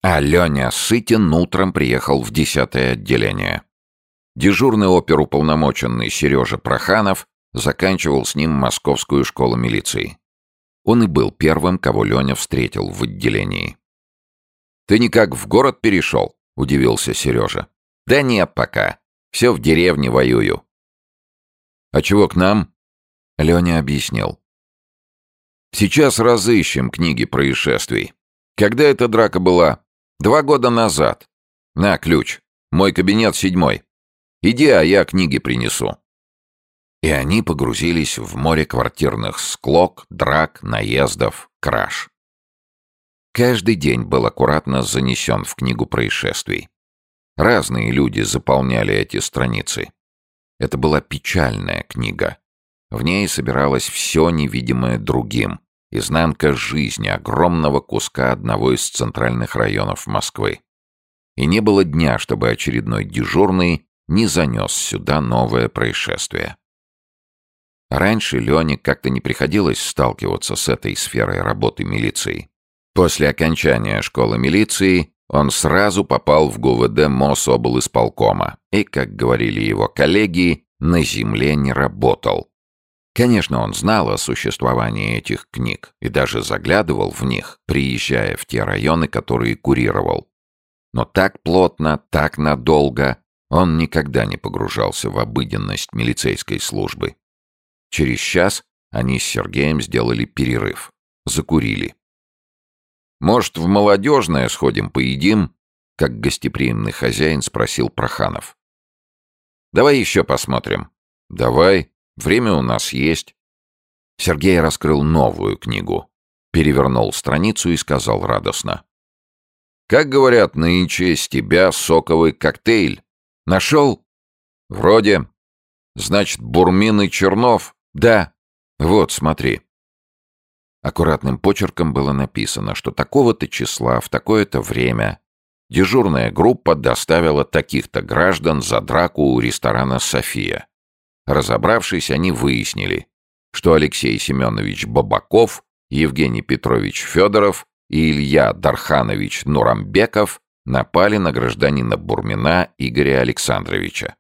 А Леня Сытин утром приехал в 10-е отделение. Дежурный оперуполномоченный Сережа Проханов заканчивал с ним Московскую школу милиции. Он и был первым, кого Леня встретил в отделении. «Ты никак в город перешел?» — удивился Сережа. «Да нет пока. Все в деревне воюю». «А чего к нам?» — Леня объяснил. «Сейчас разыщем книги происшествий. Когда эта драка была? 2 года назад. На, ключ. Мой кабинет 7-й. Иди, а я книги принесу». И они погрузились в море квартирных склок, драк, наездов, краж. Каждый день был аккуратно занесен в книгу происшествий. Разные люди заполняли эти страницы. Это была печальная книга. В ней собиралось все невидимое другим. Изнанка жизни огромного куска одного из центральных районов Москвы. И не было дня, чтобы очередной дежурный не занес сюда новое происшествие. Раньше Лене как-то не приходилось сталкиваться с этой сферой работы милиции. После окончания школы милиции он сразу попал в ГУВД Мособлисполкома и, как говорили его коллеги, на земле не работал. Конечно, он знал о существовании этих книг и даже заглядывал в них, приезжая в те районы, которые курировал. Но так плотно, так надолго он никогда не погружался в обыденность милицейской службы. Через час они с Сергеем сделали перерыв. Закурили. «Может, в молодежное сходим, поедим?» — как гостеприимный хозяин спросил Проханов. «Давай еще посмотрим». «Давай. Время у нас есть». Сергей раскрыл новую книгу, перевернул страницу и сказал радостно. «Как говорят нынче, с тебя соковый коктейль. Нашел?» «Вроде. Значит, Бурмин и Чернов?» «Да. Вот, смотри». Аккуратным почерком было написано, что такого-то числа в такое-то время дежурная группа доставила таких-то граждан за драку у ресторана «София». Разобравшись, они выяснили, что Алексей Семенович Бабаков, Евгений Петрович Федоров и Илья Дарханович Нурамбеков напали на гражданина Бурмина Игоря Александровича.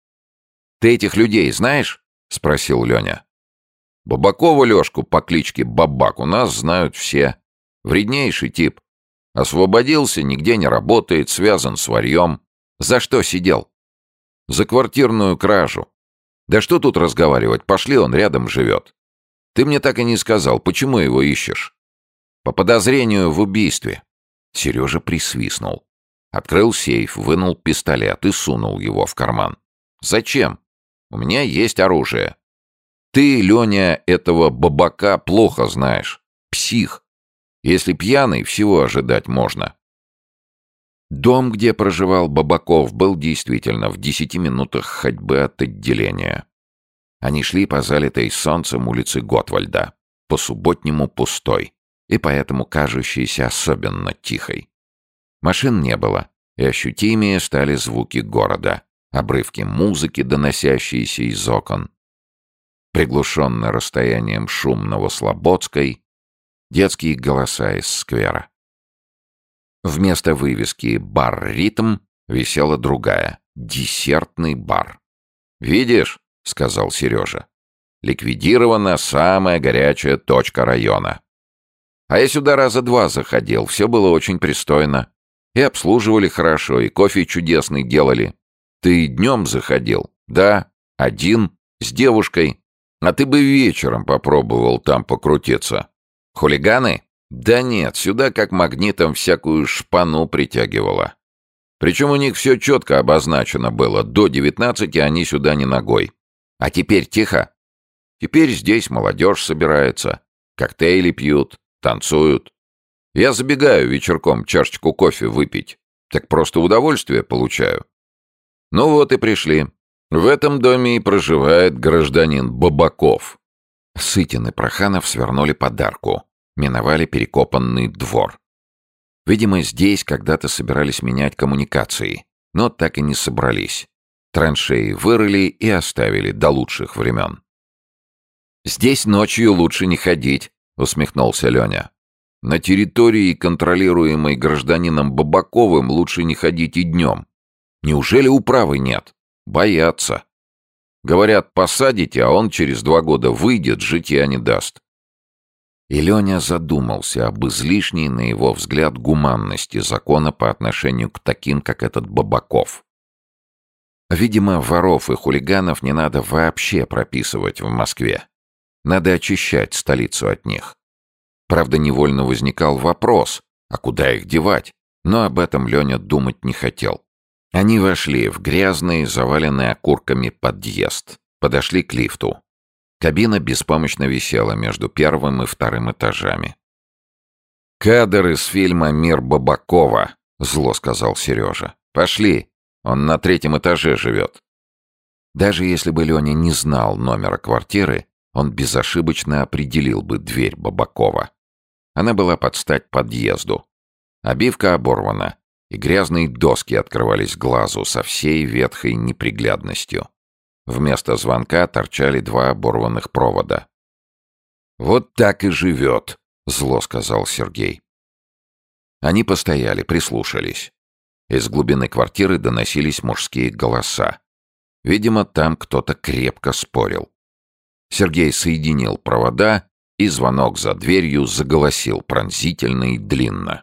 «Ты этих людей знаешь?» — спросил Леня. «Бабакова Лешку по кличке Бабак у нас знают все. Вреднейший тип. Освободился, нигде не работает, связан с варьем. За что сидел?» «За квартирную кражу. Да что тут разговаривать, пошли, он рядом живет. Ты мне так и не сказал, почему его ищешь?» «По подозрению в убийстве». Сережа присвистнул. Открыл сейф, вынул пистолет и сунул его в карман. «Зачем? У меня есть оружие». «Ты, Леня, этого Бабака плохо знаешь. Псих. Если пьяный, всего ожидать можно». Дом, где проживал Бабаков, был действительно в 10 минутах ходьбы от отделения. Они шли по залитой солнцем улице Готвальда, по-субботнему пустой, и поэтому кажущейся особенно тихой. Машин не было, и ощутимее стали звуки города, обрывки музыки, доносящиеся из окон. Приглушенный расстоянием шум Новослободской, детские голоса из сквера. Вместо вывески «Бар Ритм» висела другая — «Десертный бар». «Видишь», — сказал Сережа, — «ликвидирована самая горячая точка района». А я сюда раза 2 заходил, все было очень пристойно. И обслуживали хорошо, и кофе чудесный делали. Ты днем заходил? Да, один, с девушкой. А ты бы вечером попробовал там покрутиться. Хулиганы? Да нет, сюда как магнитом всякую шпану притягивало. Причем у них все четко обозначено было. До 19 они сюда не ногой. А теперь тихо. Теперь здесь молодежь собирается. Коктейли пьют, танцуют. Я забегаю вечерком чашечку кофе выпить. Так просто удовольствие получаю. Ну вот и пришли. В этом доме и проживает гражданин Бабаков. Сытин и Проханов свернули подарку. Миновали перекопанный двор. Видимо, здесь когда-то собирались менять коммуникации, но так и не собрались. Траншеи вырыли и оставили до лучших времен. «Здесь ночью лучше не ходить», — усмехнулся Леня. На территории, контролируемой гражданином Бабаковым, лучше не ходить и днем. Неужели управы нет? Боятся. Говорят, посадите, а он через 2 года выйдет, житья не даст. И Леня задумался об излишней, на его взгляд, гуманности закона по отношению к таким, как этот Бабаков. Видимо, воров и хулиганов не надо вообще прописывать в Москве. Надо очищать столицу от них. Правда, невольно возникал вопрос, а куда их девать? Но об этом Леня думать не хотел. Они вошли в грязный, заваленный окурками подъезд. Подошли к лифту. Кабина беспомощно висела между 1-м и 2-м этажами. «Кадр из фильма «Мир Бабакова», — зло сказал Сережа. «Пошли, он на 3-м этаже живет». Даже если бы Леня не знал номера квартиры, он безошибочно определил бы дверь Бабакова. Она была под стать подъезду. Обивка оборвана, и грязные доски открывались глазу со всей ветхой неприглядностью. Вместо звонка торчали 2 оборванных провода. «Вот так и живет», — зло сказал Сергей. Они постояли, прислушались. Из глубины квартиры доносились мужские голоса. Видимо, там кто-то крепко спорил. Сергей соединил провода, и звонок за дверью заголосил пронзительно и длинно.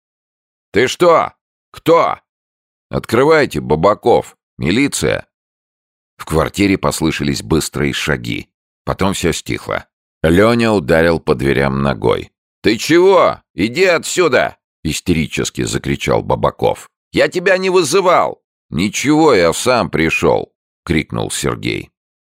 «Ты что? Кто?» «Открывайте, Бабаков! Милиция!» В квартире послышались быстрые шаги. Потом все стихло. Леня ударил по дверям ногой. «Ты чего? Иди отсюда!» — истерически закричал Бабаков. «Я тебя не вызывал!» «Ничего, я сам пришел!» — крикнул Сергей.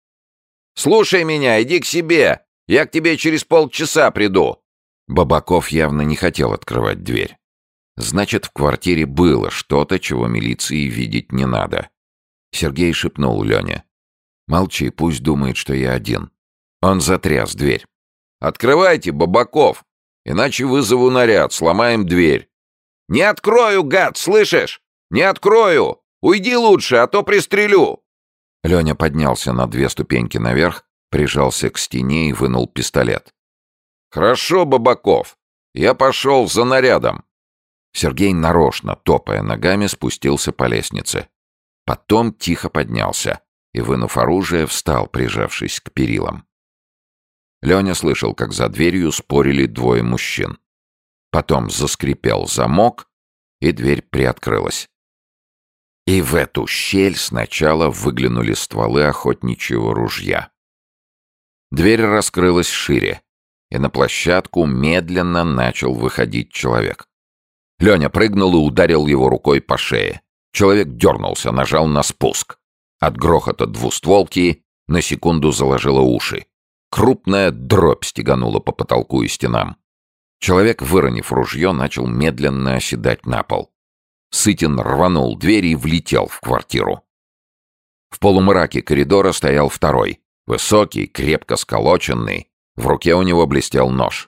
«Слушай меня, иди к себе! Я к тебе через полчаса приду!» Бабаков явно не хотел открывать дверь. Значит, в квартире было что-то, чего милиции видеть не надо. Сергей шепнул Лене. «Молчи, пусть думает, что я один». Он затряс дверь. «Открывайте, Бабаков, иначе вызову наряд, сломаем дверь». «Не открою, гад, слышишь? Не открою! Уйди лучше, а то пристрелю!» Леня поднялся на 2 ступеньки наверх, прижался к стене и вынул пистолет. «Хорошо, Бабаков, я пошел за нарядом». Сергей нарочно, топая ногами, спустился по лестнице. Потом тихо поднялся и, вынув оружие, встал, прижавшись к перилам. Леня слышал, как за дверью спорили 2 мужчин. Потом заскрипел замок, и дверь приоткрылась. И в эту щель сначала выглянули стволы охотничьего ружья. Дверь раскрылась шире, и на площадку медленно начал выходить человек. Леня прыгнул и ударил его рукой по шее. Человек дернулся, нажал на спуск. От грохота двустволки на секунду заложило уши. Крупная дробь стеганула по потолку и стенам. Человек, выронив ружье, начал медленно оседать на пол. Сытин рванул дверь и влетел в квартиру. В полумраке коридора стоял второй, высокий, крепко сколоченный. В руке у него блестел нож.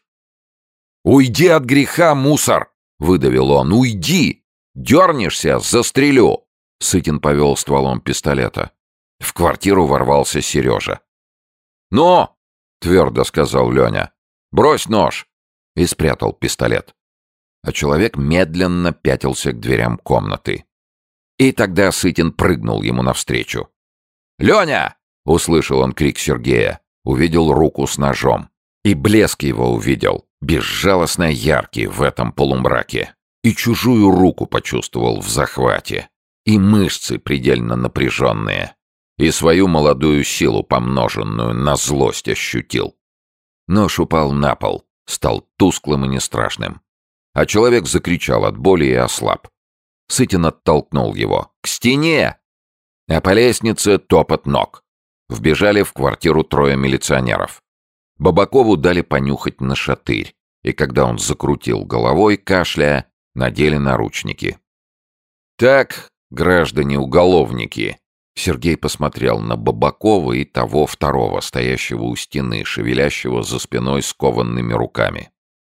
«Уйди от греха, мусор!» — выдавил он. «Уйди! Дернешься — застрелю!» Сытин повел стволом пистолета. В квартиру ворвался Сережа. «Ну!» — твердо сказал Леня. «Брось нож!» И спрятал пистолет. А человек медленно пятился к дверям комнаты. И тогда Сытин прыгнул ему навстречу. «Леня!» — услышал он крик Сергея. Увидел руку с ножом. И блеск его увидел, безжалостно яркий в этом полумраке. И чужую руку почувствовал в захвате. И мышцы предельно напряженные. И свою молодую силу, помноженную на злость, ощутил. Нож упал на пол, стал тусклым и нестрашным. А человек закричал от боли и ослаб. Сытин оттолкнул его. «К стене!» А по лестнице топот ног. Вбежали в квартиру 3 милиционеров. Бабакову дали понюхать на шатырь, и когда он закрутил головой, кашляя, надели наручники. «Так, граждане-уголовники», — Сергей посмотрел на Бабакова и того второго, стоящего у стены, шевелящего за спиной скованными руками.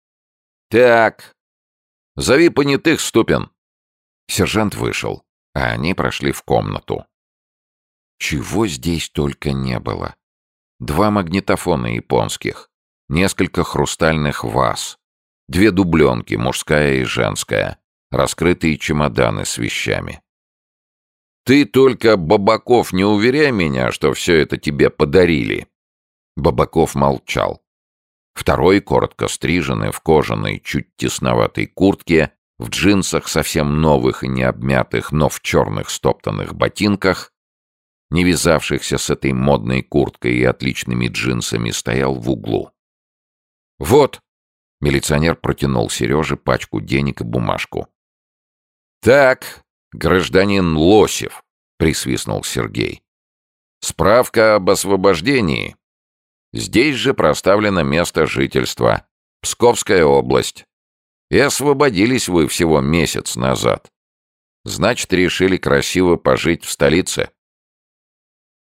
«Так, зови понятых, Ступин». Сержант вышел, а они прошли в комнату. Чего здесь только не было. 2 магнитофона японских, несколько хрустальных ваз, 2 дубленки, мужская и женская, раскрытые чемоданы с вещами. «Ты только, Бабаков, не уверяй меня, что все это тебе подарили». Бабаков молчал. Второй, коротко стриженный, в кожаной, чуть тесноватой куртке, в джинсах совсем новых и не обмятых, но в черных стоптанных ботинках, не вязавшихся с этой модной курткой и отличными джинсами, стоял в углу. «Вот!» — милиционер протянул Сереже пачку денег и бумажку. «Так, гражданин Лосев», — присвистнул Сергей. «Справка об освобождении. Здесь же проставлено место жительства. Псковская область. И освободились вы всего месяц назад. Значит, решили красиво пожить в столице».